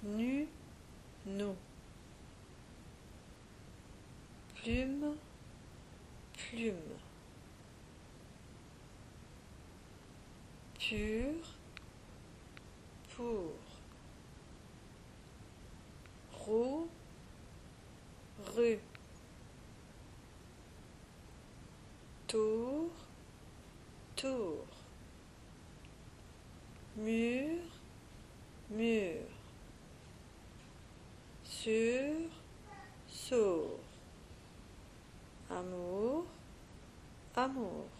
nu, nous. Plume, plume. Pur, pour. Roux, rue. Tour, tour. Mur, mur. Sur, sourd. Amour, amour.